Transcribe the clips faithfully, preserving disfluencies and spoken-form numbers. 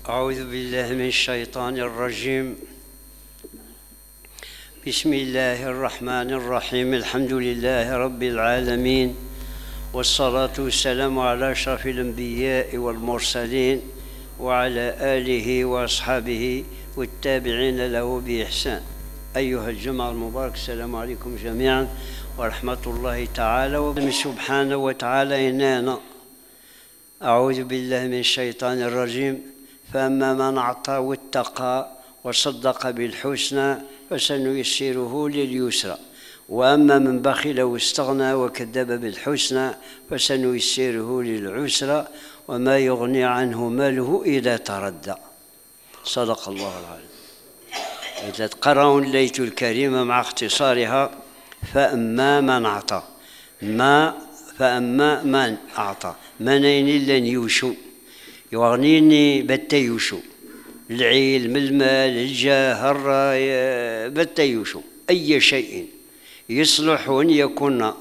أعوذ بالله من الشيطان الرجيم. بسم الله الرحمن الرحيم. الحمد لله رب العالمين، والصلاة والسلام على أشرف الأنبياء والمرسلين وعلى آله وأصحابه والتابعين له بإحسان. أيها الجماعة المبارك، السلام عليكم جميعا ورحمة الله تعالى وبركاته. سبحانه وتعالى إننا أعوذ بالله من الشيطان الرجيم. فأما من أعطى واتقى وصدق بالحسنى فسنيسره لليسرى، وأما من بخل واستغنى وكذب بالحسنى فسنيسره للعسرى، وما يغني عنه ماله إذا تردى. صدق الله العظيم. إذا تقرأون الليث الكريمة مع اختصارها: فأما من أعطى ما فأما من أعطى منين لن يوشو يغنيني بتيوشو العلم المال الجاه الراية بتيوشو أي شيء يصلح أن يكون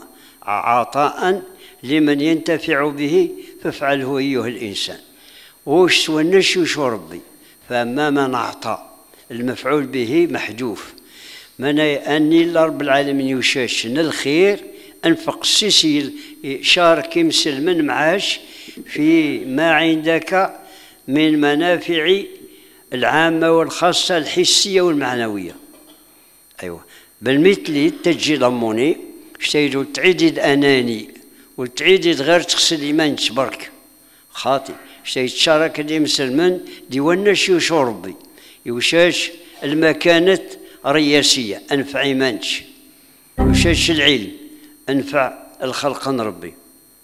عطاء لمن ينتفع به فافعله أيها الإنسان. وش سونش وشو ربي. فأما من أعطى المفعول به محذوف، من أني رب العالمين يشاشن الخير أنفق السيسي شارك يمسل من معاش في ما عندك من منافع العامة والخاصة الحسية والمعنوية. أيوة بالمثل تجي لموني شتيدو تعيدد أناني وتعيدد غير تغسل إيمان تبرك خاطي شتيد تشارك دي مسلمان دي ونش وشربي يوشاش المكانة رياسية أنفع إيمانش، يوشاش العلم أنفع الخلق ربي،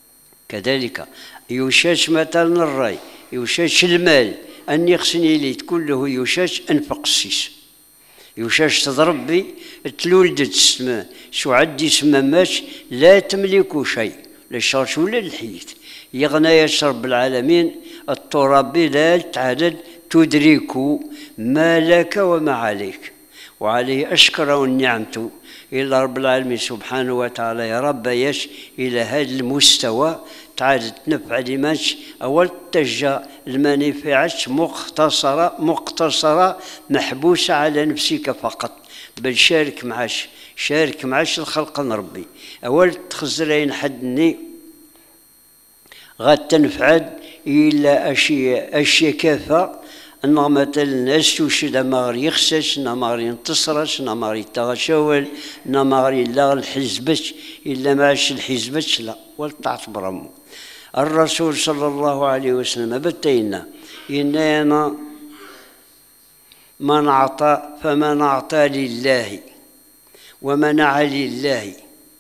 كذلك يوشاش مثلا الرأي، يوشاش المال أن يخصني لي كله يوشاش أنفق السيس، يوشاش تضربي تلولدت السماء شو عدي سماماش لا تملك شيء لا الشرش ولا الحيث يغنى يشرب العالمين الترابي لا تعدد تدرك ما لك وما عليك، وعليه أشكر النعمة إلى رب العالمين سبحانه وتعالى. يا رب يش إلى هذا المستوى تعال تنفع لماش أول تجا المنافعش مختصرة مقتصرة محبوسة على نفسك فقط، بل شارك معاش شارك معاش الخلق ربي. أول تخزرين حدني غاد تنفعد إلا أشياء أشياء كافة أنه مثلا الناس توشد مغري يخسس مغري ينتصرش مغري يتغشول مغري لا الحزبش إلا معاش الحزبش لا ولتعتبر أمو. الرسول صلى الله عليه وسلم بتينا إننا من أعطى فمن أعطى لله ومنع لله،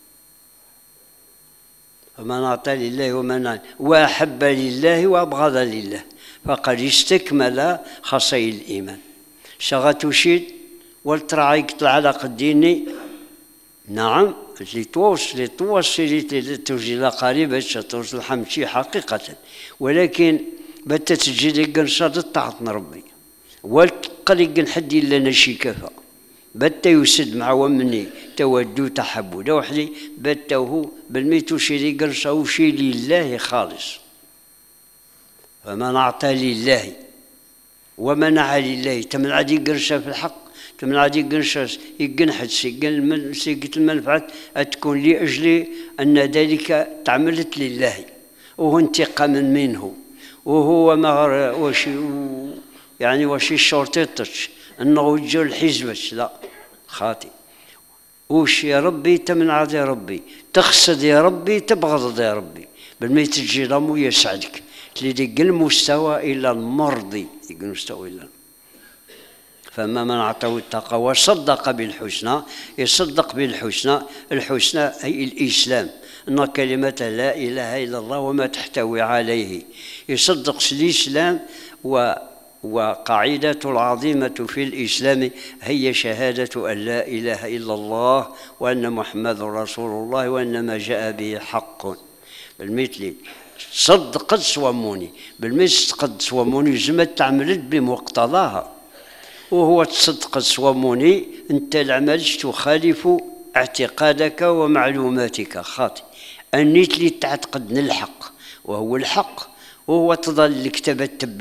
فمن أعطى لله ومنع وأحب لله وأبغض لله فقد استكمل خصي الإيمان. شغتوشيد والتراعيك العلاقة الديني نعم اللي توصل اللي توصل اللي توجي لقريبة توصل الحمشي حقيقة، ولكن بتتجي قنصات تعطنا ربي والقلق حد إلا نشي كفى بتا يسد مع ومني تودو تحبو لو وحدي بتا هو بالميتو شي قنصة وشي لله خالص. فمن أعطى لله ومنع لله تمنع دي قنصة في الحق تمنع دي قنصة يقنحت سيقة المنفعة تكون لأجل أن ذلك تعملت لله وهو انتقاما منه وهو ما وشي يعني وشي الشرطيطش أنه وجه الحزبش لا خاطئ. وش يا ربي تمنع يا ربي تقصد يا ربي تبغض يا ربي بالميت تجي لامو يسعدك تلقى المستوى إلى المرضي يقول مستوى إلى. فما من أعطى واتقى وصدق بالحسنى يصدق بالحسنى، الحسنى هي الإسلام أن كلمة لا إله إلا الله وما تحتوي عليه يصدق الإسلام. و وقاعدة العظيمة في الإسلام هي شهادة أن لا إله إلا الله وأن محمد رسول الله وأن ما جاء به حق. بالمثل صدق صوموني بالمثل قد صوموني زمت تعملت بمقتضاها، وهو تصدق صوموني أنت العمل تخالف اعتقادك ومعلوماتك خاطئ. أنيت لي تعتقد الحق وهو الحق وهو تظل الكتاب التبيد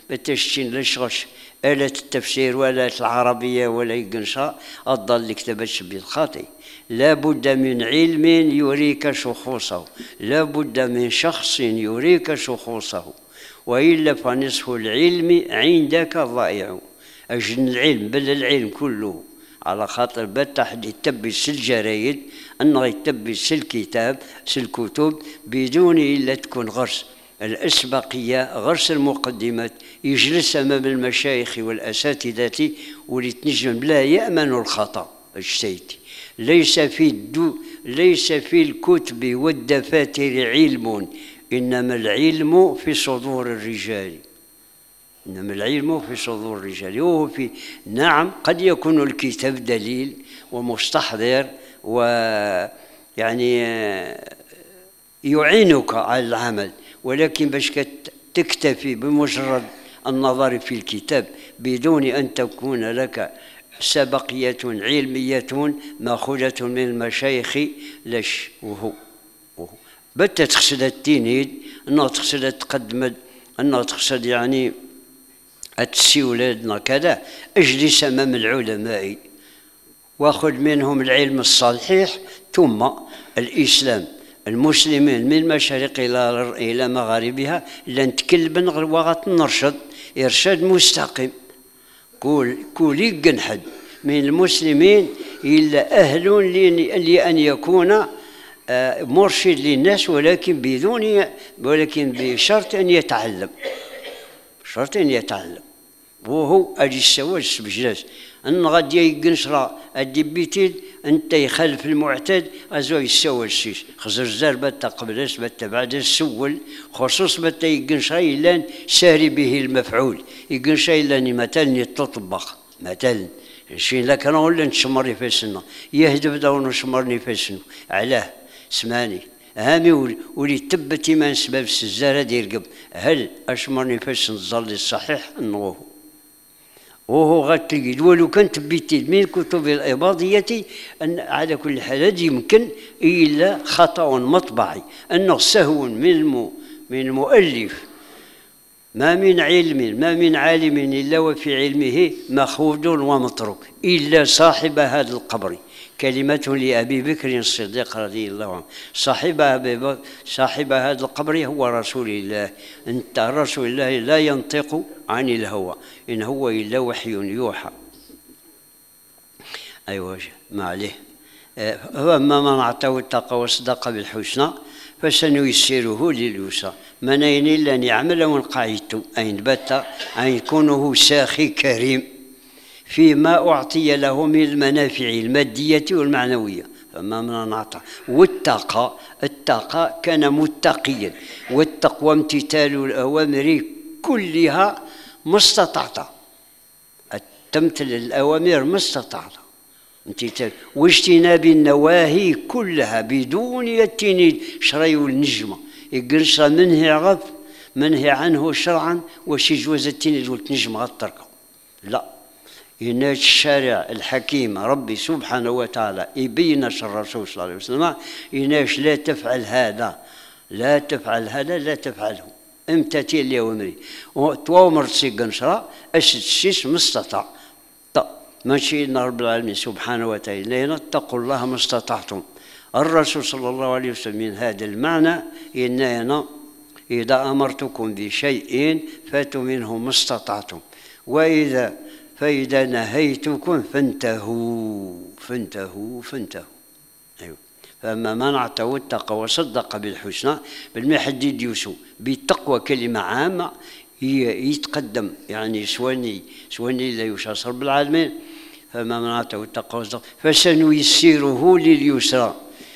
بتشتين لشغش آلة التفسير ولا العربية ولا يقنشا أضل كتابة بالخاطئ. لا بد من علم يريك شخوصه، لا بد من شخص يريك شخوصه، وإلا فنصف العلم عندك ضائع. أجن العلم بل العلم كله على خاطر بتحد يتبس الجرايد أنه يتبس الكتاب الكتب بدون إلا تكون غرس الأسبقية، غرس المقدمات، يجلس أمام المشايخ والأساتذة ولتنجم لا يأمن الخطأ. اجتيتي ليس في الدو ليس في الكتب والدفاتر علم، إنما العلم في صدور الرجال، إنما العلم في صدور الرجال. وهو في نعم قد يكون الكتاب دليل ومستحضر ويعني يعينك على العمل، ولكن باش تكتفي بمجرد النظر في الكتاب بدون أن تكون لك سبقية علمية مأخوذة من المشايخ لش. وهو وهو بتا تقصد التينيد أنه تقصد تقدم أنه تقصد يعني أتسي ولادنا كذا، اجلس أمام العلماء واخذ منهم العلم الصحيح ثم الإسلام المسلمين من مشارق إلى إلى مغاربها لنتكلم وغت نرشد إرشاد مستقيم. كل كل يقنحد من المسلمين إلا أهل لأن يكون مرشد للناس، ولكن بدون ولكن بشرط أن يتعلم، شرط أن يتعلم. وهو أجي السواج بجلاس أن غادي يقنشرا أدي بيتيل أنت يخالف المعتاد أزوي السواج سيس خزر زار بتا قبلس بتا بعد السول خصوص بتا يقنشرا إلا ساري به المفعول، يقنشرا إلا مثلا يتطبخ مثلا شين لكن ولا نشمر نفسنا يهدف داون نشمر نفسنا علاه سماني هامي ولي تبتي ما نسبب السزارة ديرقب هل أشمر نفس نظل الصحيح أنه وهو غتلقيد. ولو كانت بيتي من الكتب الإباضية أن على كل حال يمكن إلا خطأ مطبعي أنه سهو من من المؤلف. ما من علم ما من عالم إلا وفي علمه مأخوذ ومتروك إلا صاحب هذا القبر. كلمة لأبي بكر الصديق رضي الله عنه، صاحب أبي بكر صاحب هذا القبر هو رسول الله. أنت رسول الله لا ينطق عن الهوى إن هو إلا وحي يوحى. أيوة ما عليه. فأما من أعطاه التقوى وصدق بالحسنى فسنيسره لليسرى. من أين إلا أن يعمل ونقعدت أين بات أن يكونه ساخي كريم فيما أعطي له من المنافع المادية والمعنوية. فما من أعطى واتقى، التقى كان متقيا، والتقوى امتثال الأوامر كلها ما استطعت، تمثل الأوامر ما استطعت امتثال، واجتناب النواهي كلها بدون يتنيد شري والنجمة يقرش منهي عغف منهي عنه شرعا وشي جوز التنيد والنجمة غتركه لا. يناج الشارع الحكيم ربي سبحانه وتعالى يبينش الرسول صلى الله عليه وسلم يناش لا تفعل هذا لا تفعل هذا لا تفعله امتثل لأوامري وتوامر تسيقنشرا أشد الشيش مستطاع. ماشي إن رب العالمين سبحانه وتعالى اتقوا الله ما استطعتم. الرسول صلى الله عليه وسلم من هذا المعنى إن إذا أمرتكم بشيء فاتوا منه ما استطعتم، وإذا فإذا نهيتكم فانتهوا فانتهوا فانتهوا. أيوة. فأما من أعطى واتقى وصدق بالحسنى بالمحدد يوسف بالتقوى كلمة عامة هي يتقدم يعني سواني سواني لا يشاصر رب العالمين. فما من أعطى واتقى وصدق فسنيسره لليسرى،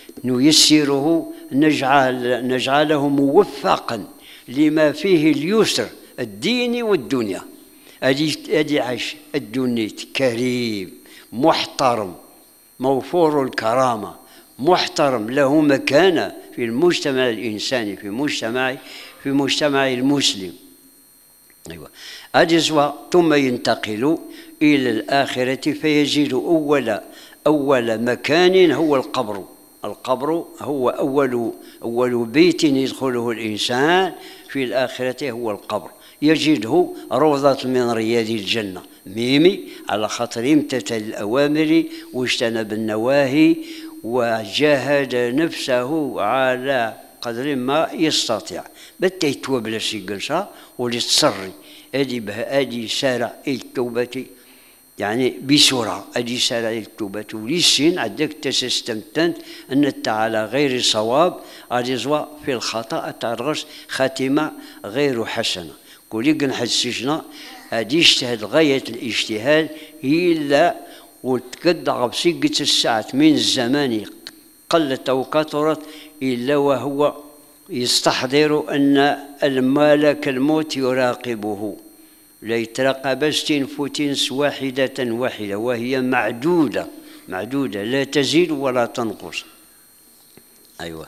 نيسره نجعل نجعله موفقا لما فيه اليسر الدين والدنيا. أدي عاش الدنيت كريم محترم موفور الكرامة محترم له مكانة في المجتمع الإنساني في مجتمع في مجتمع المسلم. أيوة. أجزوا ثم ينتقل إلى الآخرة فيجد أول أول مكان هو القبر. القبر هو أول أول بيت يدخله الإنسان في الآخرة هو القبر. يجده روضة من رياض الجنة. ميمي على خاطر امتثل الأوامر واجتنب النواهي وجاهد نفسه على قدر ما يستطيع. بتا يتوب لسي قنصا ولتصري ادي بها ادي سارع التوبة يعني بسرعة ادي سارع التوبة وليسين عندك تستمتنت ان على غير صواب ادي زوا في الخطأ ترغس خاتمة غير حسنة. كولي قنحد السجنة هادي اجتهد غاية الاجتهاد إلا وتقدع بسيقة الساعة من الزمان قلت أو كثرت إلا وهو يستحضر أن الملك الموت يراقبه. لا يترقب ستنفوتنس واحدة واحدة وهي معدودة معدودة لا تزيد ولا تنقص. أيوة.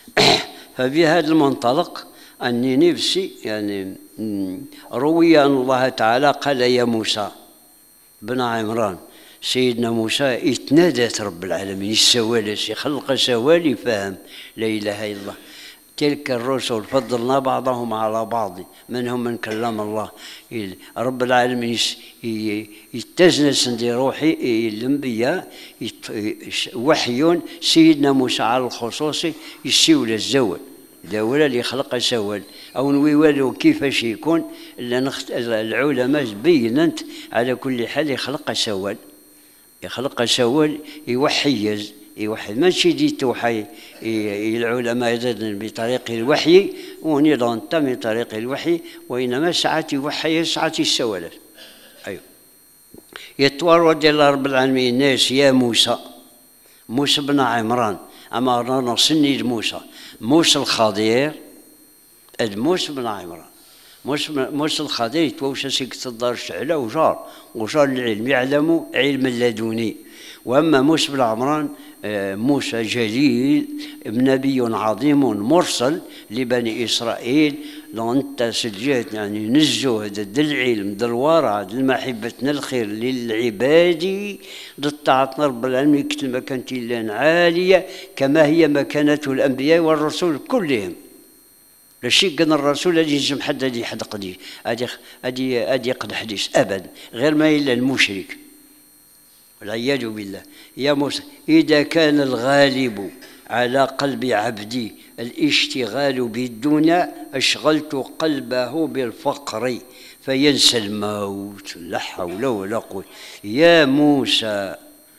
فبهذا المنطلق أني نفسي يعني روي أن الله تعالى قال يا موسى بن عمران سيدنا موسى يتنادت رب العالمين السوالس يخلق سوالي فهم لا إله إلا الله. تلك الرسل فضلنا بعضهم على بعض منهم من كلم الله. رب العالمين يتزنس عند روحي الانبياء وحي سيدنا موسى على الخصوص يسيول الزول دولة اللي خلق سوال أو نويوالو كيفاش يكون العلماء بينت على كل حال يخلق سوال يخلق سوال يوحيز يوحي ماشي دي توحي العلماء يزيدن بطريق الوحي ونظام من طريق الوحي وإنما ساعات يوحي ساعات السوالات. أيوه. يتورد إلى رب العالمين الناس يا موسى موسى بن عمران أما رانا سني موسى موسى الخضير موسى بن عمران موسى موسى الخضير يتوشى سكت الدار شعلة وجار وجار العلم يعلم علم اللدني. وأما موسى بن عمران موسى جليل نبي عظيم مرسل لبني إسرائيل لو أنت سجلت يعني نزهد ذا العلم ذا الورع ذا محبتنا الخير للعباد ضطعتنا رب العالمين يكتل مكانتي لان عالية كما هي مكانة الأنبياء والرسول كلهم. لا شيء قلنا الرسول هذه يجم حد هذه حد قديش هذه هذه هذه قد حديث أبدا غير ما إلا المشرك والعياذ بالله. يا موسى إذا كان الغالب على قلب عبدي الاشتغال بالدنيا أشغلت قلبه بالفقر فينسى الموت. لا حول ولا قوة. يا موسى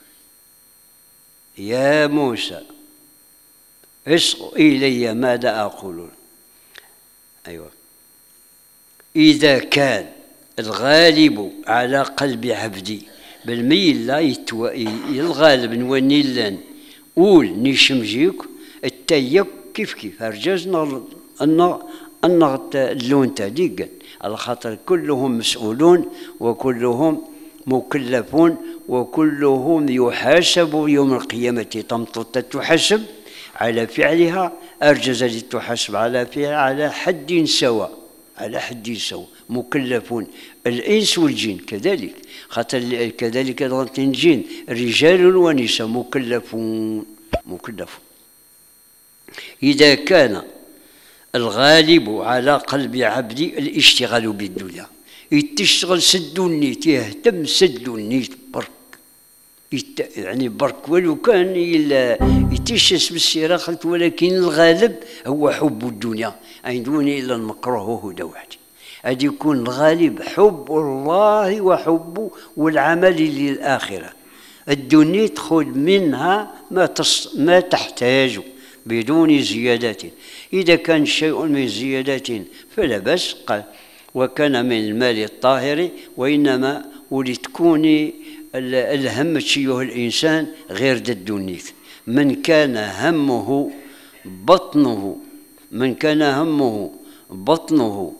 يا موسى اسق إلي ماذا أقول. أيوة. إذا كان الغالب على قلب عبدي بالميل لا يتو... الغالب نونيلان قول نيشمجيك التايك كيف كيف هرجزنا أن أن اللون تاديقا على خاطر كلهم مسؤولون وكلهم مكلفون وكلهم يحاسب يوم القيامة. تمطط تحاسب على فعلها أرجز تحاسب على فعل على حد سواء على حد سواء مكلفون. الإنس والجن كذلك خاطر كذلك الجن رجال ونساء مكلفون مكلفون. إذا كان الغالب على قلب عبدي الاشتغال بالدنيا يتشتغل سد النيت يهتم سد النيت برك يعني برك ولو كان يتشس بالسيرة خلت ولكن الغالب هو حب الدنيا أي دوني إلا المكروه هدى وحدي. أن يكون الغالب حب الله وحب والعمل للآخرة. الدنيا تأخذ منها ما, تص... ما تحتاج بدون زيادات. إذا كان شيء من زيادات فلا بأس قال وكان من المال الطاهر وإنما ولتكون الهم تشيه الإنسان غير ذا الدنيا. من كان همه بطنه من كان همه بطنه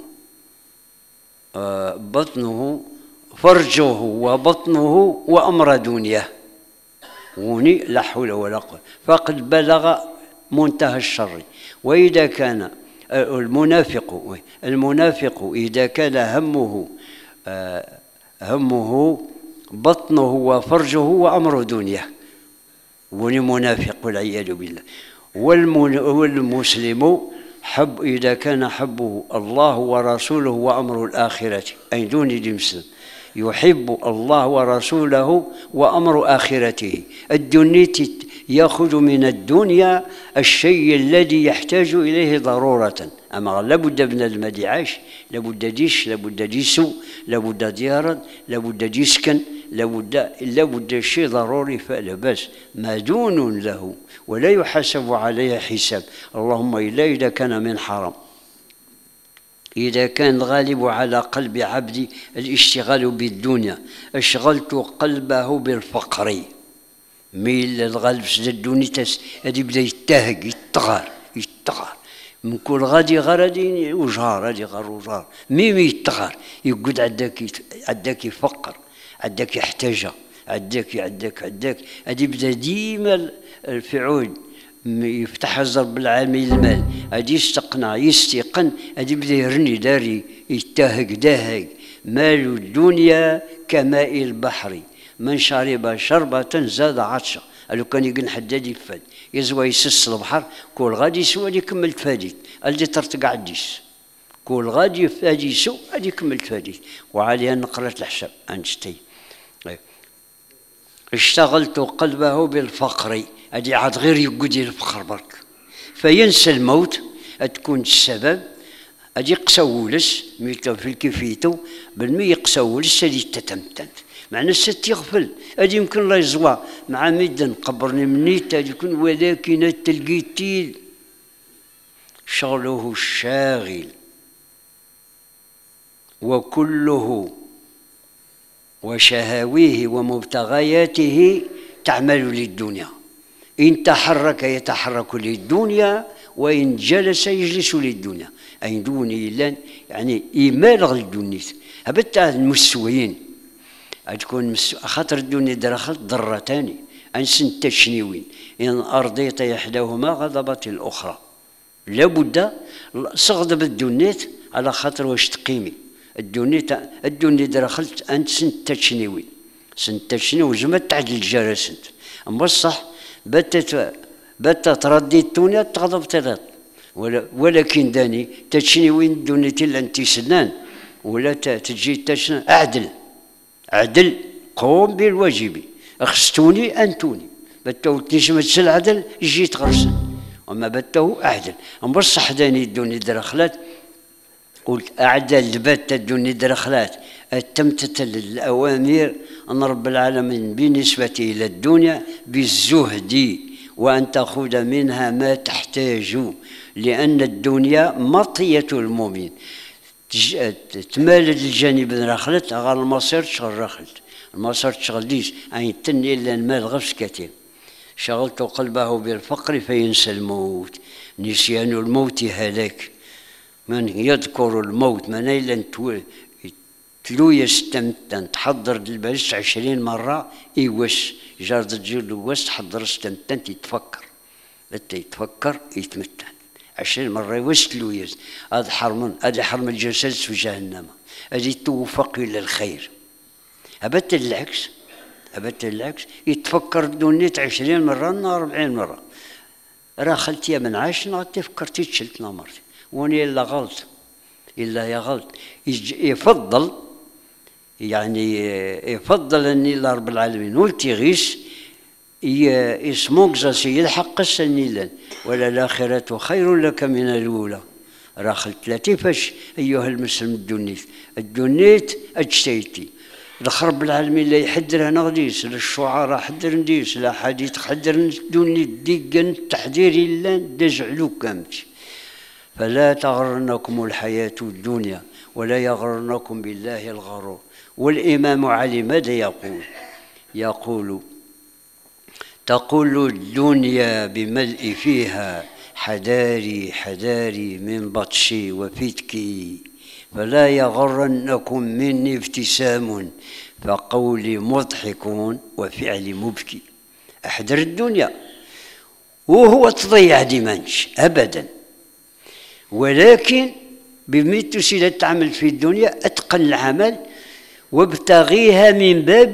آه بطنه فرجه وبطنه وأمر دنياه وني لا حول ولا قوة فقد بلغ منتهى الشر. وإذا كان المنافق المنافق إذا كان همه آه همه بطنه وفرجه وأمر دنياه وني منافق والعياذ بالله. والمسلم حب إذا كان حبه الله ورسوله وأمر الآخرة أي دون دي مسلم يحب الله ورسوله وأمر آخرته. الدنيا يأخذ من الدنيا الشيء الذي يحتاج إليه ضرورة، أما لابد من المال يعيش، لابد ديش، لابد ديسو، لابد ديارا، لابد ديسكن، لابد لابد شيء ضروري فلا بأس، مدون له ولا يحاسب عليه حساب، اللهم إلا إذا كان من حرام. إذا كان الغالب على قلب عبدي الاشتغال بالدنيا أشغلت قلبه بالفقر. ميل الغالب سد الدنيا هذه بدا يتهق يتغار يتغار من كل غادي غردي وجهار هادي غار وجهار ميم يتغار يقعد عداك عداك يفقر عداك يحتاجها عداك عداك عداك هذه بدا ديما الفعول يفتح الزرب العامل المال هذه يستقنع يستيقن هذه بدا يرني داري يتهق داهق مال الدنيا كماء البحر من شرب شربة زاد عطشة. لو كان يقن حداد يفاد يزوى يسس البحر كل غادي يسوى يكمل فاديت اللي ترتقع الديس كل غادي فادي يسوى غادي يكمل فاديت وعليها نقرة الحساب أنشتي. اشتغلت قلبه بالفقر هذه عاد غير يقعد الفقر برك فينسى الموت تكون السبب هذه قساولس ميتو في الكفيتو بالمي يقساولس هذه تتمتن معنى الست يغفل هذه يمكن الله يزوى مع مدن قبرني منيت هذه يكون ولكن تلقيتي شغله الشاغل وكله وشهاويه ومبتغياته تعمل للدنيا. إن تحرك يتحرك للدنيا وإن جلس يجلس للدنيا أي دوني لان يعني يمالغ للدنيا هبت المستويين تكون خاطر الدنيا درخلت ضرتان أنسن تشنيوين إن أرضيت إحداهما غضبت الأخرى لابد صغد بالدنيا على خاطر واش تقيمي الدنيا الدنيا درخلت أنسن تشنيوين سن تشنيو زمت تعدل الجرسنت أما الصح بتت بت تردي الدنيا تغضب ثلاث ولكن داني تشنيوين الدنيا تلا انت سنان ولا تجي تشن أعدل عدل قوم بالواجب اخستوني انتوني بتو تنجمت العدل جيت غرسن وما بتو اعدل اما بصح داني الدنيا درخلات قلت اعدل بات الدنيا درخلات تمتثل الاوامر ان رب العالمين بالنسبه الى الدنيا بالزهد وان تاخذ منها ما تحتاج لان الدنيا مطيه المؤمن تمالد الجانب رخلت غير المصير تشغل رخلت المصير تشغل ديش أي تني إلا المال غفس كثير. شغلت قلبه بالفقر فينسى الموت نسيان الموت هلاك من يذكر الموت من إلا تلو يستمتن تحضر البلس عشرين مرة إيوس جارد الجيل وس تحضر استمتن يتفكر حتى يتفكر يتمتن عشرين مرة يوصلوا يز هذا حرم هذا حرم الجسد في جهنم هذه توفق إلى الخير. أبت العكس أبت العكس يتفكر الدنيا عشرين مرة نهار أربعين مرة راه خلتي من عشنا تفكرتي تشلت مرتي وني إلا غلط إلا يا غلط يفضل يعني يفضل أني الله رب العالمين ولتي غيس يسموك زاسي يلحق السنيلان ولا الآخرة خير لك من الأولى راخل ثلاثي فاش أيها المسلم الدنيت الدنيت أجتيتي رب العالمين لا يحضر هنا غديس للشعراء حضر نديس لا حديث حضر الدنيا ديقا تحضير إلا دجعلو كامتي فلا تغرنكم الحياة الدنيا ولا يغرنكم بالله الغرور. والإمام علي ماذا يقول؟ يقول تقول الدنيا بملء فيها حذاري حذاري من بطشي وفتكي فلا يغرنكم مني ابتسام فقولي مضحك وفعلي مبكي. احذر الدنيا وهو تضيع دمانش ابدا ولكن بمثل تسير تعمل في الدنيا اتقن العمل وابتغيها من باب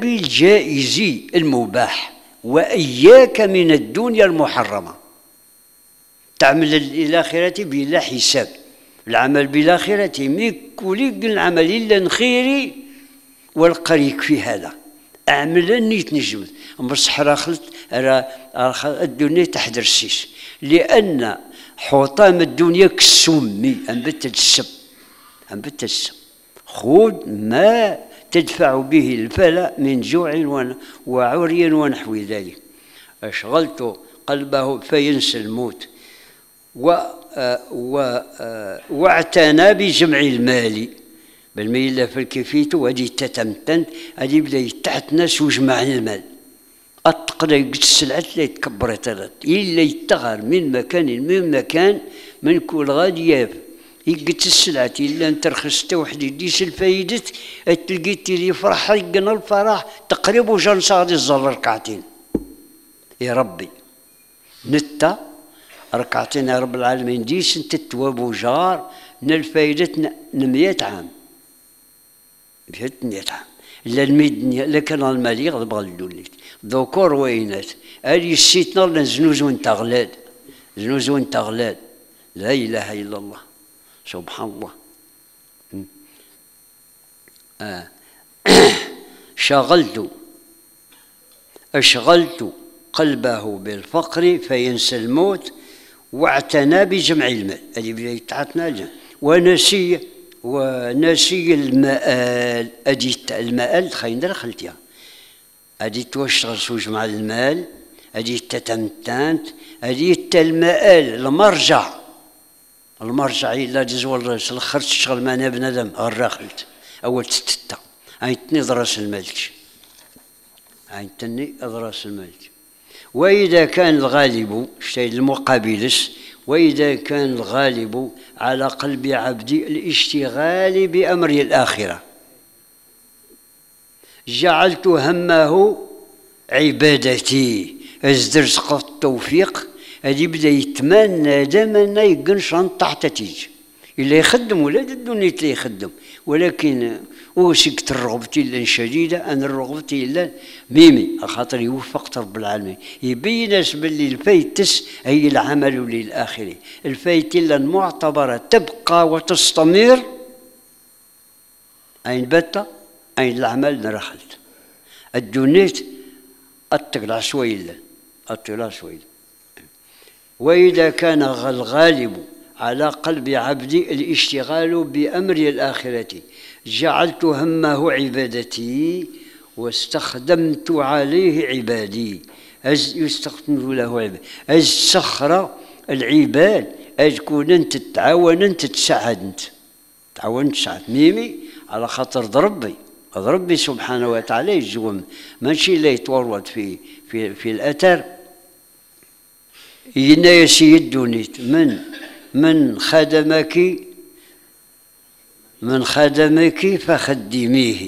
الجائز المباح وإياك من الدنيا المحرمة تعمل الآخرة بلا حساب. العمل بالآخرة ميكولي العمل إلا خيري والقريك في هذا أعمل أني تنجمت بصح راه خلت راه الدنيا تحت السيس، لأن حطام الدنيا كالسمي أنبت السم أنبت السم. خذ ما تدفع به البلاء من جوع وعري ونحو ذلك. أشغلت قلبه فينسى الموت و و واعتنى بجمع المال بالميلة في الكفيت وهذه تتمتن هذه بدا تحت ناس وجمع المال التقرا يقد السلعة لا يتكبر ثلاث إلا يتغير من مكان من مكان من كل غادي ياب يقد السلعة إلا أنت رخصت واحد يديس الفايدة تلقي تيري فرح يقنا الفرح تقريبا وجان صادي الزر ركعتين يا ربي نتا ركعتين يا رب العالمين ديس انت تواب وجار من الفايدة مئة عام مئة مئة عام لا الميدنيا لا كان المال يغضب الدوليت ذكور وينات هذه السيتنا لنزنوز وانت غلاد زنوز وانت غلاد لا اله الا الله سبحان الله. آه. شغلت أشغلت قلبه بالفقر فينسى الموت واعتنى بجمع المال هذه بداية تعطنا ونسي ونسي المآل أدي المآل خاين خلتيها أدي توشغل سوج مع المال أدي تتمتانت أدي المآل المرجع المرجع إلا جزو الراس الخرج تشغل معنا بنادم الراخلت أول تتتا عينتني ضراس الملك عينتني ضراس الملك. وإذا كان الغالب الشيء المقابلس وإذا كان الغالب على قلب عبدي الاشتغال بأمر الآخرة جعلت همه عبادتي ازدر سقط التوفيق هذه بدا يتمنى دائما يقنشن تحت تيج إلا يخدم ولا الدنيا اللي يخدم ولكن وسكت رغبتي الا شديده انا رغبتي الا ميمي خاطر يوفقت رب العالمين يبين ناس باللي الفايتس هي العمل للاخره الفايت الا المعتبره تبقى وتستمر اين بات اين العمل نرخلت الدنيا اتقلع شويه اتقلع شويه. واذا كان الغالب على قلب عبدي الاشتغال بأمر الآخرة جعلت همه عبادتي واستخدمت عليه عبادي أز يستخدم له عباد أز سخر العباد أز كون أنت تتعاون أنت تساعد أنت تعاون تساعد ميمي على خاطر ضربي ضربي سبحانه وتعالى يجوم ماشي لا يتورط في في في الأثر ينايسي الدونيت من من خدمك من خدمك فخدميه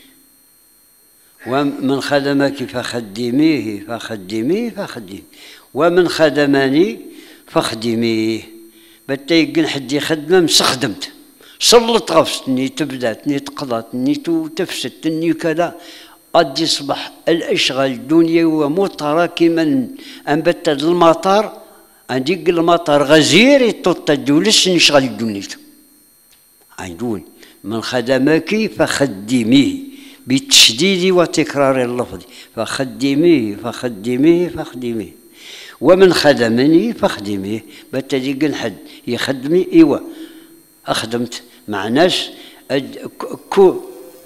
ومن خدمك فخدميه فخدميه فخدميه ومن خدمني فخدميه بتيقن حد يخدم مسخدمت سلط غفصتني تبداتني تقضتني تفسدتني كذا قد يصبح الاشغال الدنيا ومتراكما انبت المطر عندك المطر غزير يتطدولش نشغل الدنيا عندون من خدمك فخدميه بالتشديد وتكرار اللفظ فخدميه فخدميه فخدميه ومن خدمني فخدميه بتديق حد يخدمي ايوا اخدمت مع ناس كو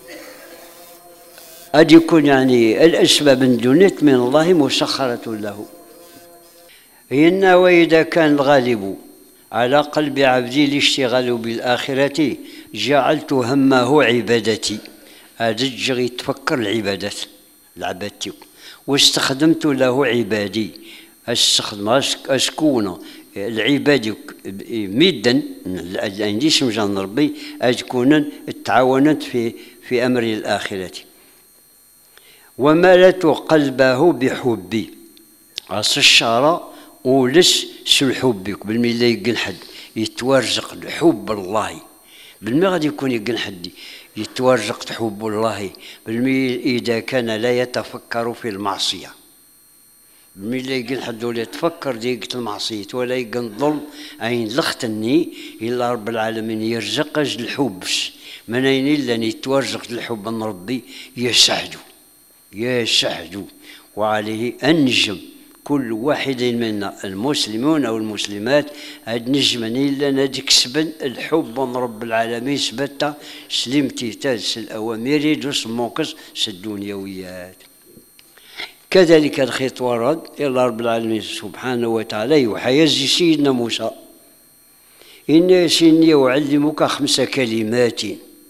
أد يكون يعني الأسباب من دونت من الله مسخرة له. إن وإذا كان الغالب على قلب عبدي الاشتغال بالآخرة جعلت همه عبادتي هذا الجغي تفكر العبادات العبادتي واستخدمت له عبادي استخدم أسكون العباد مدا عنديش مجان ربي أتكون تعاونت في في أمر الآخرة وملأت قلبه بحبي عص الشعر ولس سل حبك بالمي لا يقن حد يتوارزق الحب الله بالمي غادي يكون يقن حد يتوارزق حب الله بالمي إذا كان لا يتفكر في المعصية ملي يقول حد ولا تفكر ديك المعصية ولا يقن الظلم أين لختني إلا رب العالمين يرزق أجل الحبس من أين إلا أن يتورزق الحب من ربي يسعدو يسعدو. وعليه النجم كل واحد منا المسلمون أو المسلمات هاد نجمن إلا نادي كسبن الحب من رب العالمين سبتا سلمتي تاس الأوامر دوس موكس الدنيويات. كذلك الخيط ورد إلى رب العالمين سبحانه وتعالى وحيزي سيدنا موسى إني سيني أعلمك خمس كلمات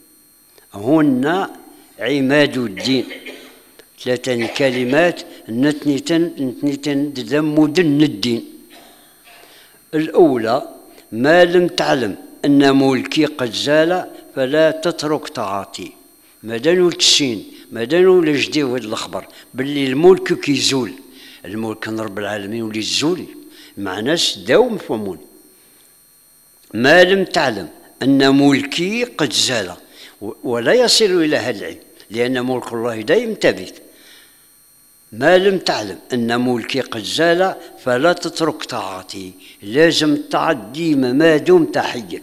هن عماد الدين. ثلاثة كلمات نتنيتن نتنيتن دمودن الدين. الأولى ما لم تعلم أن ملكي قد زال فلا تترك طاعتي. مادانو تسين مادانو لجدي وهاد الخبر باللي الملك كيزول الملك من رب العالمين ولي الزول مع ناس داوم مفهومون. ما لم تعلم أن ملكي قد زال ولا يصل إلى هذا العلم لأن ملك الله دائم ثابت. ما لم تعلم أن ملكي قد زال فلا تترك طاعتي. لازم الطاعة ديما ما دمت حيا.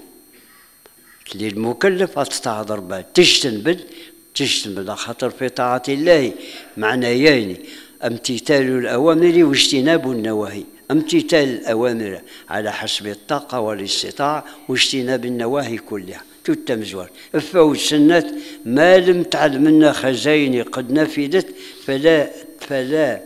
للمكلف تطاع ربه تجتنب تجتنب خاطر في طاعة الله معنيين امتثال الأوامر واجتناب النواهي. امتثال الأوامر على حسب الطاقة والاستطاعة واجتناب النواهي كلها تتمزور. فوج سنة ما لم تعلم أن خزائني قد نفدت فلا فلا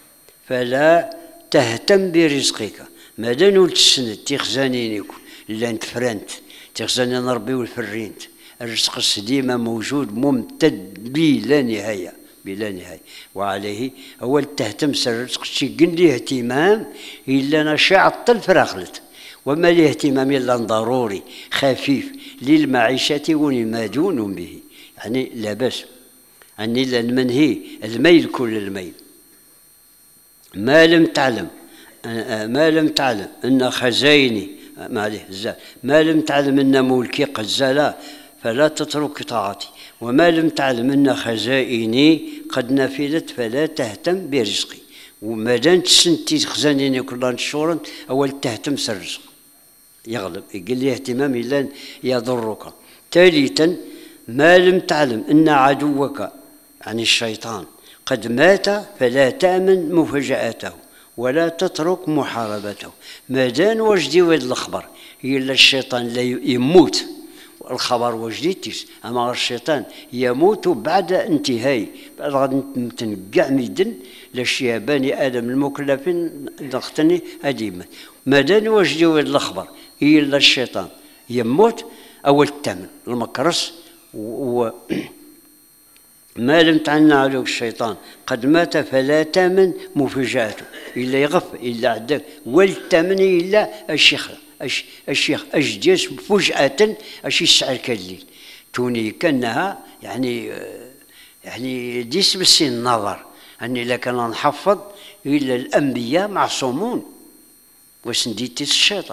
فلا تهتم برزقك. ما دانو تسند تخزانينك لا نتفرنت تخزانين ربي والفرينت. الرزق السديمة موجود ممتد بلا نهاية بلا نهاية. وعليه هو تهتم سر الرزق شي قل لي اهتمام إلا نشاع الطلف راخلت وما ليه اهتمام إلا ضروري خفيف للمعيشة ولما دون به يعني لا بأس يعني إلا المنهي الميل كل الميل. ما لم تعلم ما لم تعلم أن خزائني ما عليه الزال ما لم تعلم أن ملكي قد زال فلا تترك طاعتي. وما لم تعلم أن خزائني قد نفدت فلا تهتم برزقي. وما دام تسنتي خزانيني كلها نشورا أول تهتم سر الرزق يغلب يقول لي اهتمام إلا يضرك. ثالثا ما لم تعلم أن عدوك يعني الشيطان قد مات فلا تأمن مفاجأته ولا تترك محاربته. ما دام وجدي وهذا الخبر إلا الشيطان لا يموت الخبر وجديتيش أما الشيطان يموت بعد انتهاء بعد غادي تنقع ميدن لاشياء بني آدم المكلفين ضغطني هديما. ما دام وجدي وهذا الخبر إلا الشيطان يموت أول الثمن المكرس. و ما لم تعلم عليك الشيطان قد مات فلا تامن مفاجأته إلا يغف إلا عندك والثمن إلا الشيخ أش الشيخ أجديس فجأة أش يسعر كالليل توني كأنها يعني يعني ديس بس النظر أني إلا كان نحفظ إلا الأنبياء معصومون وسنديت الشيطان.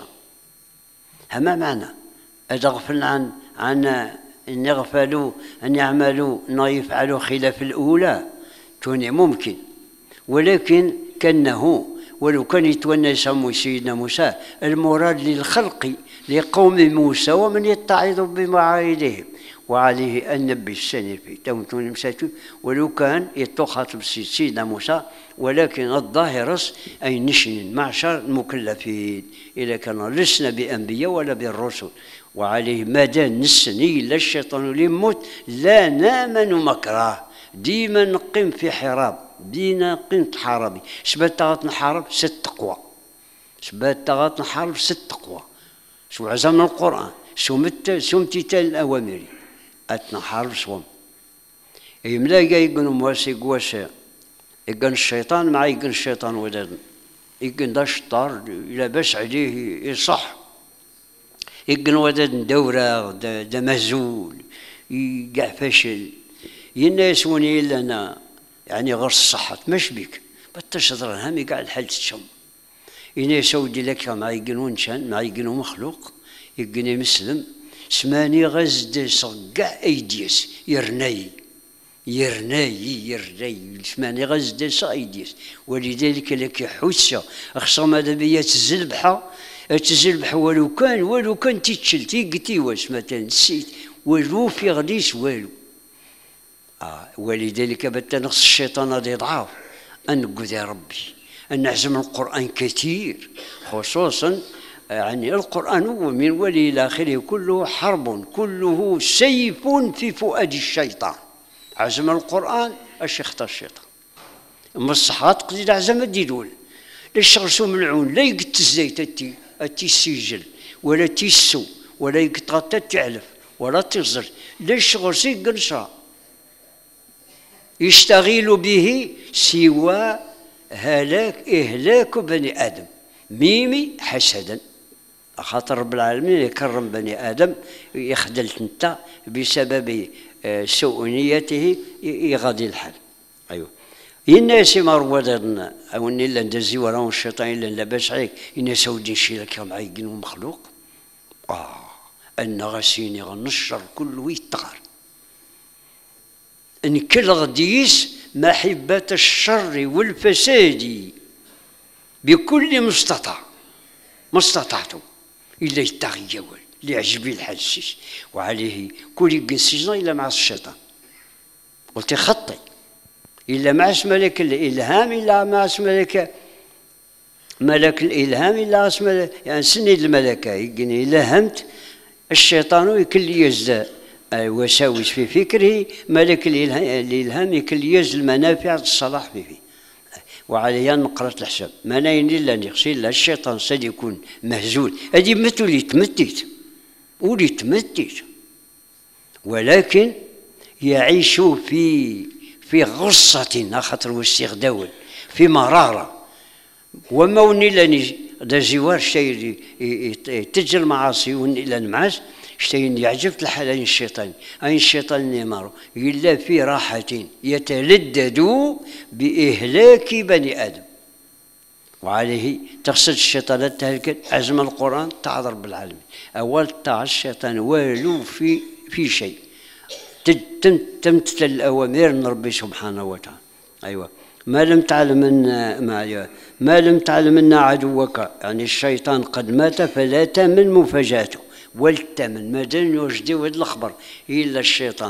هما معنى هذا غفلنا عن عن أن يغفلوا أن يعملوا أن يفعلوا خلاف الأولى توني ممكن ولكن كأنه ولو كان يتونى يسمو سيدنا موسى المراد للخلق لقوم موسى ومن يتعظ بمعايدهم. وعليه أن نبي السنة في توني مساتو ولو كان يتخاطب سيدنا موسى ولكن الظاهر أي نشن معشر المكلفين إذا كان لسنا بأنبياء ولا بالرسل. وعليه ما دام نسني لا الشيطان اللي يموت لا نامن مكره ديما نقيم في حراب دينا قيم حربي شبات تغات نحارب ست تقوى شبات تغات نحارب ست تقوى شو عزمنا القرآن شو مت شو امتثال الأوامر أتنحارب صوم يملا يقولوا مواسي قواسي يقول الشيطان مع يقول الشيطان وداد يقول دا شطار إلا باش عليه يصح يقول وداد دورة دا مهزول يقع فشل يناسوني إلا أنا يعني غير الصحة ماش بيك بتشضر هم يقع الحال تشم إنا سودي لك مع يقولوا إنسان مع يقولوا مخلوق يقولوا مسلم سماني غزد صقع أيديس يرني يرناي يرناي الثمانية غزدا صايديس، ولذلك لك حسة خصها ماذا بيا تزلبحة تزلبح ولو كان ولو كان تيتشل تيقتي واش مثلا نسيت ولو في غديس والو. آه ولذلك بتا نقص الشيطان هذا يضعف أن نقول يا ربي أن نعزم القرآن كثير، خصوصا يعني القرآن هو من ولي إلى آخره كله حرب، كله سيف في فؤاد الشيطان. عزم القرآن اش يختار الشيطان. اما الصحة تقدر عزم الديدول ليش غرسو ملعون لا يقت الزيت التي التي السجل ولا تيسو ولا يقطع تعلف ولا تزر ليش غرسي قنشا يشتغل به سوى هلاك إهلاك بني آدم. ميمي حسدا خاطر رب العالمين يكرم بني آدم يخدلت انت بسبب سوء نيته يغادي الحال. أيوه الناس ما روادنا أو إن إلا ندزي وراهم الشيطان إلا لاباس عليك الناس ودي شي لك معيقين ومخلوق. آه أن غسيني غنشر كله يتغار أن كل غديس محبة الشر والفساد بكل مستطاع ما استطعتم إلا يتغي أول ليعجبي الحسيس وعليه كل يقنسجنا إلا مع الشيطان قلت خطي إلا مع ملك الإلهام إلا مع ملك ملك الإلهام إلا اسم يعني سني الملكة يقني إلهمت الشيطان يكل يزداد وساوس في فكره ملك الإلهام يكل يز المنافع الصلاح به. وعليها نقرأ الحساب ما ناين إلا نقصي إلا الشيطان سد يكون مهزول هذه مثل اللي تمتت ولي تمتت ولكن يعيش في في غصة خاطر واستغداول في مرارة وما وني لاني دا زوار شيء تجر المعاصي وني لان معاش شيء يعجب الحال الشيطان أين الشيطان يمر إلا في راحة يتلذذ بإهلاك بني آدم. وعليه تقصد الشيطان تهلك عزم القرآن تعذر بالعالمين أول تاع الشيطان والو في في شيء تمتثل الأوامر من ربي سبحانه وتعالى. أيوة ما لم تعلم أن ما لم تعلم أن عدوك يعني الشيطان قد مات فلا تمن مفاجأته والتمن مادام يوجدي هذا الخبر إلا الشيطان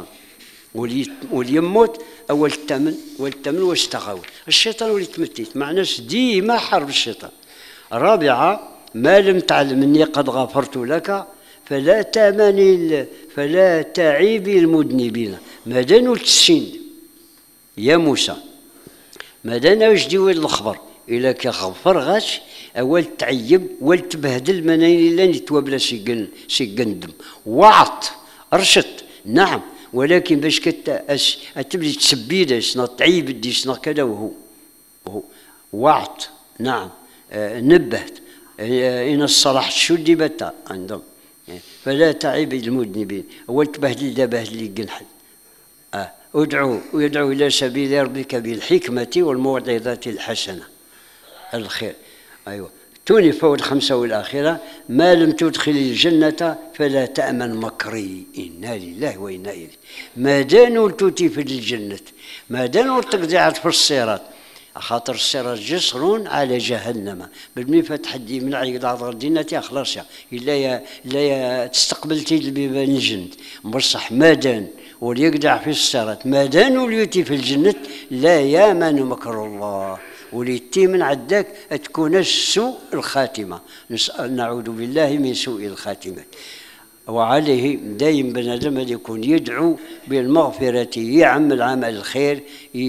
وليموت أول التمن والتمن واستغاوي الشيطان ولي تمتيت معناش ديما حرب الشيطان. رابعة ما لم تعلم أني قد غفرت لك فلا تامني فلا تعيبي المذنبين مادام التسين يا موسى مادام يوجدي هذا الخبر إلا كغفر غاش أول تعيب والتبهدل منين لن يتوبلا سيقن سيقندم وعط رشط نعم ولكن باش كت تبلي تسبيده شنا تعيب دي شنا كذا وهو وهو وعط نعم آه نبهت آه إن الصلاح شدي بتا عندهم فلا تعيب المذنبين أول تبهدل دا بهدل جنحل آه ادعو ويدعو إلى سبيل ربك بالحكمة والموعظة الحسنة الخير. أيوة توني فوق الخمسة والآخرة ما لم تدخل الجنة فلا تأمن مكري إنا لله وإنا إليه ما دانوا توتي في الجنة ما دانوا تقضي في الصراط خاطر الصراط جسر على جهنم بالمي فتح الدين من عيد عضر دينتي خلاص إلا يا لا يا تستقبلتي البيبان الجنة بصح ما دان وليقدع في الصراط ما دانوا ليوتي في الجنة لا يامن مكر الله وليتي من عداك تكون سوء الخاتمة نعوذ بالله من سوء الخاتمة. وعليه دايم بنادم يكون يدعو بالمغفرة يعمل عمل الخير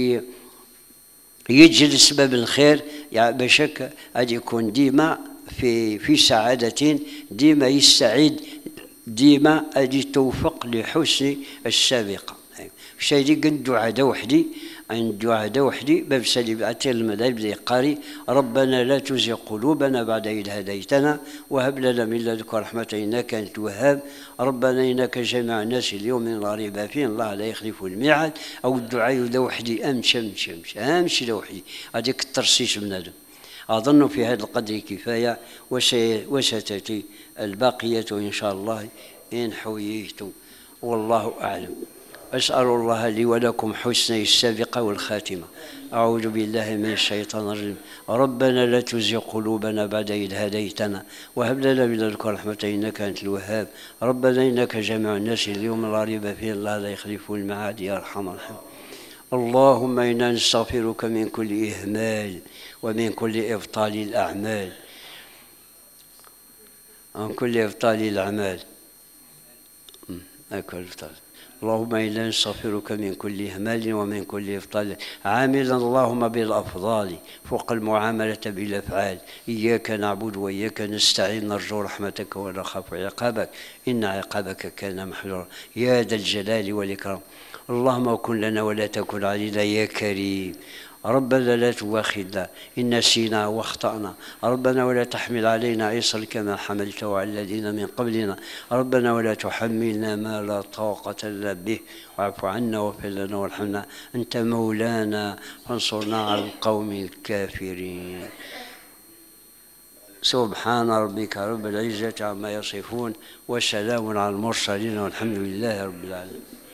يجي لسبب الخير يعني بشك أن يكون ديما في في سعادة ديما يستعيد ديما أدي توفق لحسن السابقة. شيء اللي قد عدا وحدي عند عدا وحدي باب سليب أتي المذاهب ذي قاري ربنا لا تزغ قلوبنا بعد إذ هديتنا وهب لنا من لدنك رحمة إنك أنت الوهاب ربنا إنك جميع الناس اليوم لا ريب فيه الله لا يخلف الميعاد أو الدعاء ذا وحدي أمشي أمشي أمشي أمشي ذا وحدي هذيك الترسيس بنادم. أظن في هذا القدر كفاية وستأتي الباقية إن شاء الله إن حويت والله أعلم. أسأل الله لي ولكم حسن السابقة والخاتمة. أعوذ بالله من الشيطان الرجيم. ربنا لا تزغ قلوبنا بعد إذ هديتنا وهب لنا من لدنك رحمة إنك أنت الوهاب. ربنا إنك جامع الناس اليوم لا ريب فيه الله لا يخلف الميعاد يا أرحم الراحمين. اللهم إنا نستغفرك من كل إهمال ومن كل إبطال الأعمال عن كل إبطال الأعمال أكل إبطال. اللهم إنا نستغفرك من كل إهمال ومن كل إبطال عاملا اللهم بالأفضال فوق المعاملة بالأفعال. إياك نعبد وإياك نستعين نرجو رحمتك ونخاف عقابك إن عقابك كان محذورا يا ذا الجلال والإكرام. اللهم كن لنا ولا تكن علينا يا كريم. ربنا لا تؤاخذنا إن نسينا واخطأنا. ربنا ولا تحمل علينا إصرا كما حملته على الذين من قبلنا. ربنا ولا تحملنا ما لا طاقة لنا به واعف عنا واغفر لنا وارحمنا أنت مولانا فانصرنا على القوم الكافرين. سبحان ربك رب العزة عما يصفون وسلام على المرسلين والحمد لله رب العالمين.